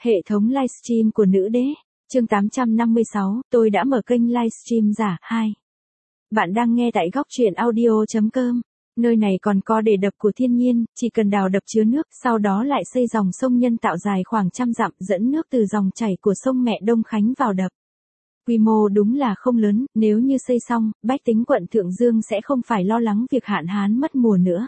Hệ thống livestream của nữ đế. Chương 856, tôi đã mở kênh livestream giả 2. Bạn đang nghe tại góc truyện audio.com. Nơi này còn có để đập của thiên nhiên, chỉ cần đào đập chứa nước, sau đó lại xây dòng sông nhân tạo dài khoảng 100 dặm dẫn nước từ dòng chảy của sông Mẹ Đông Khánh vào đập. Quy mô đúng là không lớn, nếu như xây xong, bách tính quận Thượng Dương sẽ không phải lo lắng việc hạn hán mất mùa nữa.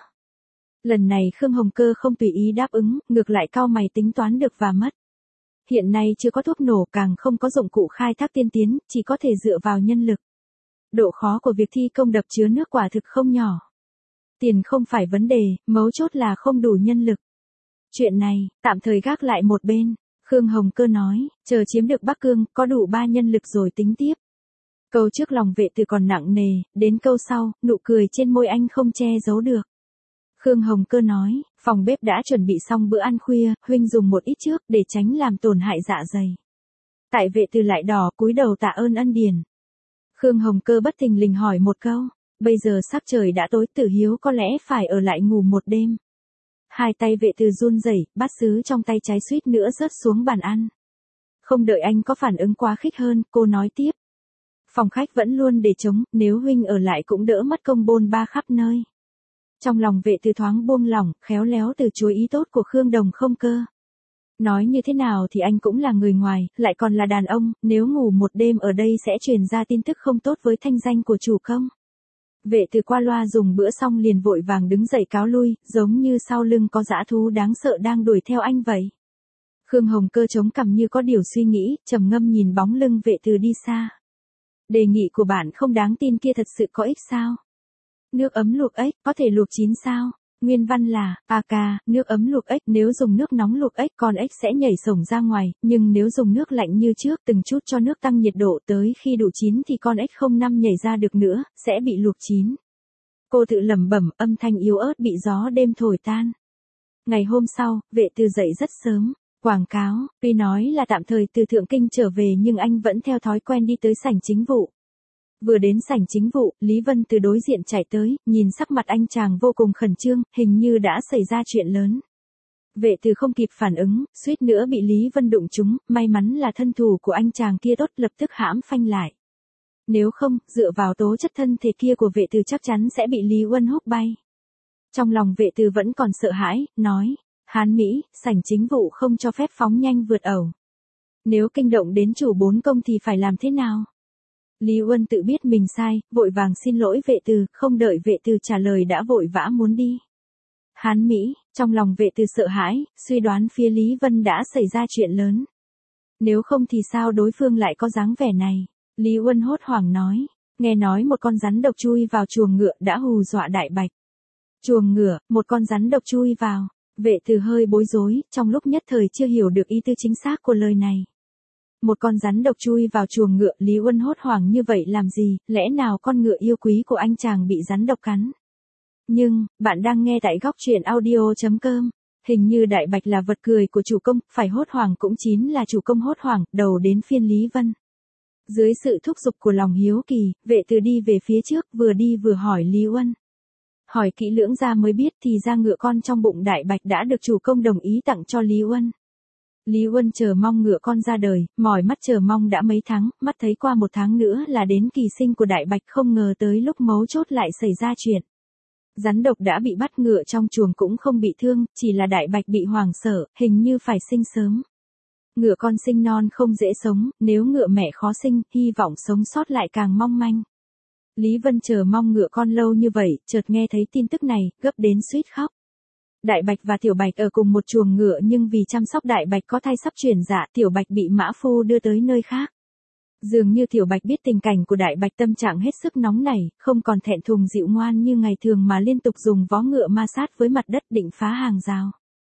Lần này Khương Hồng Cơ không tùy ý đáp ứng, ngược lại cau mày tính toán được và mất. Hiện nay chưa có thuốc nổ, càng không có dụng cụ khai thác tiên tiến, chỉ có thể dựa vào nhân lực. Độ khó của việc thi công đập chứa nước quả thực không nhỏ. Tiền không phải vấn đề, mấu chốt là không đủ nhân lực. Chuyện này, tạm thời gác lại một bên. Khương Hồng Cơ nói, chờ chiếm được Bắc Cương, có đủ 3 nhân lực rồi tính tiếp. Câu trước lòng vệ từ còn nặng nề, đến câu sau, nụ cười trên môi anh không che giấu được. Khương Hồng Cơ nói, phòng bếp đã chuẩn bị xong bữa ăn khuya, huynh dùng một ít trước để tránh làm tổn hại dạ dày. Tại vệ từ lại đỏ cúi đầu tạ ơn ân điển. Khương Hồng Cơ bất thình lình hỏi một câu, bây giờ sắc trời đã tối, Tử Hiếu có lẽ phải ở lại ngủ một đêm. Hai tay vệ từ run rẩy, bát sứ trong tay trái suýt nữa rớt xuống bàn ăn. Không đợi anh có phản ứng quá khích hơn, cô nói tiếp. Phòng khách vẫn luôn để trống, nếu huynh ở lại cũng đỡ mất công bôn ba khắp nơi. Trong lòng vệ từ thoáng buông lỏng, khéo léo từ chối ý tốt của Khương Đồng Không Cơ. Nói như thế nào thì anh cũng là người ngoài, lại còn là đàn ông, nếu ngủ một đêm ở đây sẽ truyền ra tin tức không tốt với thanh danh của chủ công. Vệ từ qua loa dùng bữa xong liền vội vàng đứng dậy cáo lui, giống như sau lưng có dã thú đáng sợ đang đuổi theo anh vậy. Khương Hồng Cơ chống cằm như có điều suy nghĩ, trầm ngâm nhìn bóng lưng vệ từ đi xa. Đề nghị của bạn không đáng tin kia thật sự có ích sao? Nước ấm luộc ếch, có thể luộc chín sao? Nguyên văn là, nước ấm luộc ếch, nếu dùng nước nóng luộc ếch con ếch sẽ nhảy xổng ra ngoài, nhưng nếu dùng nước lạnh như trước từng chút cho nước tăng nhiệt độ tới khi đủ chín thì con ếch không nhảy ra được nữa, sẽ bị luộc chín. Cô tự lẩm bẩm, âm thanh yếu ớt bị gió đêm thổi tan. Ngày hôm sau, vệ từ dậy rất sớm, quảng cáo, tuy nói là tạm thời từ Thượng Kinh trở về nhưng anh vẫn theo thói quen đi tới sảnh chính vụ. Vừa đến sảnh chính vụ, Lý Vân từ đối diện chạy tới, nhìn sắc mặt anh chàng vô cùng khẩn trương, hình như đã xảy ra chuyện lớn. Vệ từ không kịp phản ứng, suýt nữa bị Lý Vân đụng trúng, may mắn là thân thủ của anh chàng kia tốt, lập tức hãm phanh lại. Nếu không, dựa vào tố chất thân thể kia của vệ từ chắc chắn sẽ bị Lý Uân húc bay. Trong lòng vệ từ vẫn còn sợ hãi, nói, Hán Mỹ, sảnh chính vụ không cho phép phóng nhanh vượt ẩu. Nếu kinh động đến chủ 4 công thì phải làm thế nào? Lý Uân tự biết mình sai, vội vàng xin lỗi vệ từ, không đợi vệ từ trả lời đã vội vã muốn đi. Hán Mỹ, trong lòng vệ từ sợ hãi, suy đoán phía Lý Vân đã xảy ra chuyện lớn. Nếu không thì sao đối phương lại có dáng vẻ này? Lý Uân hốt hoảng nói, nghe nói một con rắn độc chui vào chuồng ngựa đã hù dọa Đại Bạch. Chuồng ngựa, một con rắn độc chui vào, vệ từ hơi bối rối, trong lúc nhất thời chưa hiểu được ý tư chính xác của lời này. Một con rắn độc chui vào chuồng ngựa, Lý Uân hốt hoảng như vậy làm gì, lẽ nào con ngựa yêu quý của anh chàng bị rắn độc cắn? Nhưng, bạn đang nghe tại góc truyện audio.com, hình như Đại Bạch là vật cười của chủ công, phải hốt hoảng cũng chính là chủ công hốt hoảng, đầu đến phiên Lý Vân. Dưới sự thúc giục của lòng hiếu kỳ, vệ từ đi về phía trước, vừa đi vừa hỏi Lý Uân. Hỏi kỹ lưỡng ra mới biết thì ra ngựa con trong bụng Đại Bạch đã được chủ công đồng ý tặng cho Lý Uân. Lý Uân chờ mong ngựa con ra đời, mỏi mắt chờ mong đã mấy tháng, mắt thấy qua 1 tháng nữa là đến kỳ sinh của Đại Bạch, không ngờ tới lúc mấu chốt lại xảy ra chuyện. Rắn độc đã bị bắt, ngựa trong chuồng cũng không bị thương, chỉ là Đại Bạch bị hoảng sợ, hình như phải sinh sớm. Ngựa con sinh non không dễ sống, nếu ngựa mẹ khó sinh, hy vọng sống sót lại càng mong manh. Lý Vân chờ mong ngựa con lâu như vậy, chợt nghe thấy tin tức này, gấp đến suýt khóc. Đại Bạch và Tiểu Bạch ở cùng một chuồng ngựa nhưng vì chăm sóc Đại Bạch có thai sắp chuyển dạ, Tiểu Bạch bị mã phu đưa tới nơi khác. Dường như Tiểu Bạch biết tình cảnh của Đại Bạch, tâm trạng hết sức nóng nảy, không còn thẹn thùng dịu ngoan như ngày thường mà liên tục dùng vó ngựa ma sát với mặt đất định phá hàng rào.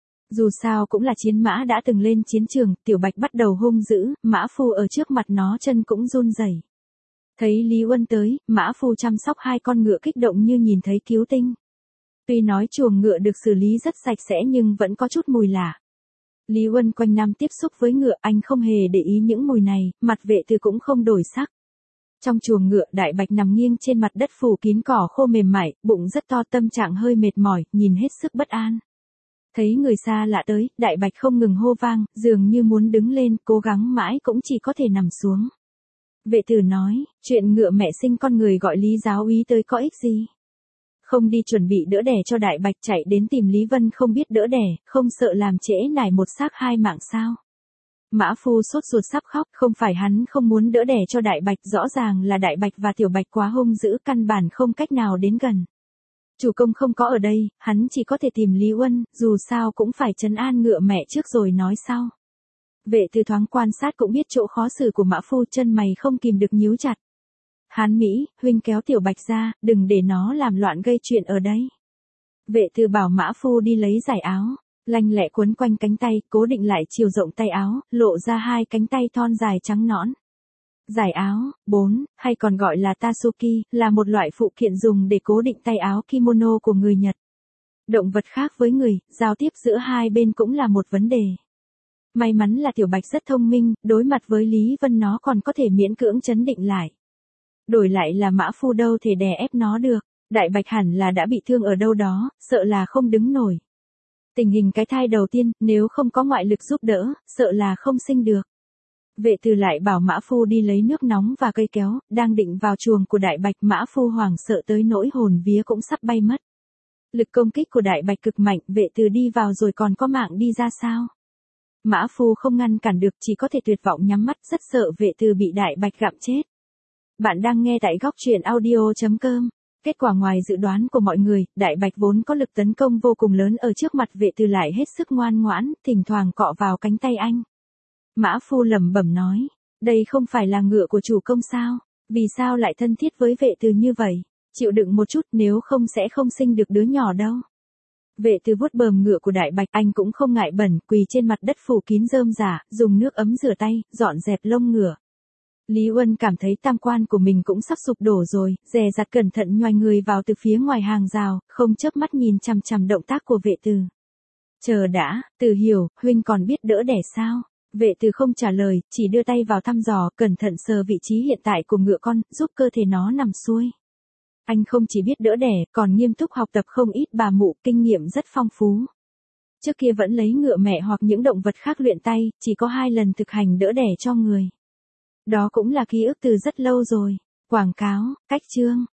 Dù sao cũng là chiến mã đã từng lên chiến trường, Tiểu Bạch bắt đầu hung dữ, mã phu ở trước mặt nó chân cũng run rẩy. Thấy Lý Uân tới, mã phu chăm sóc 2 con ngựa kích động như nhìn thấy cứu tinh. Tuy nói chuồng ngựa được xử lý rất sạch sẽ nhưng vẫn có chút mùi lạ. Lý Uân quanh năm tiếp xúc với ngựa, anh không hề để ý những mùi này, mặt vệ từ cũng không đổi sắc. Trong chuồng ngựa, Đại Bạch nằm nghiêng trên mặt đất phủ kín cỏ khô mềm mại, bụng rất to, tâm trạng hơi mệt mỏi, nhìn hết sức bất an. Thấy người xa lạ tới, Đại Bạch không ngừng hô vang, dường như muốn đứng lên, cố gắng mãi cũng chỉ có thể nằm xuống. Vệ tử nói, chuyện ngựa mẹ sinh con người gọi Lý giáo úy tới có ích gì? Không đi chuẩn bị đỡ đẻ cho Đại Bạch chạy đến tìm Lý Vân không biết đỡ đẻ, không sợ làm trễ nải một xác hai mạng sao? Mã Phu sốt ruột sắp khóc, không phải hắn không muốn đỡ đẻ cho Đại Bạch, rõ ràng là Đại Bạch và Tiểu Bạch quá hung dữ căn bản không cách nào đến gần. Chủ công không có ở đây, hắn chỉ có thể tìm Lý Uân, dù sao cũng phải trấn an ngựa mẹ trước rồi nói sau. Vệ từ thoáng quan sát cũng biết chỗ khó xử của Mã Phu, chân mày không kìm được nhíu chặt. Hán Mỹ, huynh kéo Tiểu Bạch ra, đừng để nó làm loạn gây chuyện ở đây. Vệ từ bảo Mã Phu đi lấy giải áo, lanh lẹ quấn quanh cánh tay, cố định lại chiều rộng tay áo, lộ ra hai cánh tay thon dài trắng nõn. Giải áo, 4, hay còn gọi là Tatsuki, là một loại phụ kiện dùng để cố định tay áo kimono của người Nhật. Động vật khác với người, giao tiếp giữa hai bên cũng là một vấn đề. May mắn là Tiểu Bạch rất thông minh, đối mặt với Lý Vân nó còn có thể miễn cưỡng trấn định lại. Đổi lại là Mã Phu đâu thể đè ép nó được, Đại Bạch hẳn là đã bị thương ở đâu đó, sợ là không đứng nổi. Tình hình cái thai đầu tiên, nếu không có ngoại lực giúp đỡ, sợ là không sinh được. Vệ từ lại bảo Mã Phu đi lấy nước nóng và cây kéo, đang định vào chuồng của Đại Bạch, Mã Phu hoảng sợ tới nỗi hồn vía cũng sắp bay mất. Lực công kích của Đại Bạch cực mạnh, vệ từ đi vào rồi còn có mạng đi ra sao? Mã Phu không ngăn cản được, chỉ có thể tuyệt vọng nhắm mắt, rất sợ vệ từ bị Đại Bạch gặm chết. Bạn đang nghe tại góc truyện audio.com. Kết quả ngoài dự đoán của mọi người, Đại Bạch vốn có lực tấn công vô cùng lớn ở trước mặt vệ từ lại hết sức ngoan ngoãn, thỉnh thoảng cọ vào cánh tay anh. Mã Phu lẩm bẩm nói, đây không phải là ngựa của chủ công sao? Vì sao lại thân thiết với vệ từ như vậy? Chịu đựng một chút, nếu không sẽ không sinh được đứa nhỏ đâu. Vệ từ vuốt bờm ngựa của Đại Bạch, anh cũng không ngại bẩn, quỳ trên mặt đất phủ kín rơm rả, dùng nước ấm rửa tay, dọn dẹp lông ngựa. Lý Uân cảm thấy tam quan của mình cũng sắp sụp đổ rồi, dè dặt cẩn thận nhoài người vào từ phía ngoài hàng rào, không chớp mắt nhìn chằm chằm động tác của vệ từ. Chờ đã, Từ hiểu, huynh còn biết đỡ đẻ sao? Vệ từ không trả lời, chỉ đưa tay vào thăm dò, cẩn thận sờ vị trí hiện tại của ngựa con, giúp cơ thể nó nằm xuôi. Anh không chỉ biết đỡ đẻ, còn nghiêm túc học tập không ít bà mụ, kinh nghiệm rất phong phú. Trước kia vẫn lấy ngựa mẹ hoặc những động vật khác luyện tay, chỉ có 2 lần thực hành đỡ đẻ cho người. Đó cũng là ký ức từ rất lâu rồi. Quảng cáo, cách chương.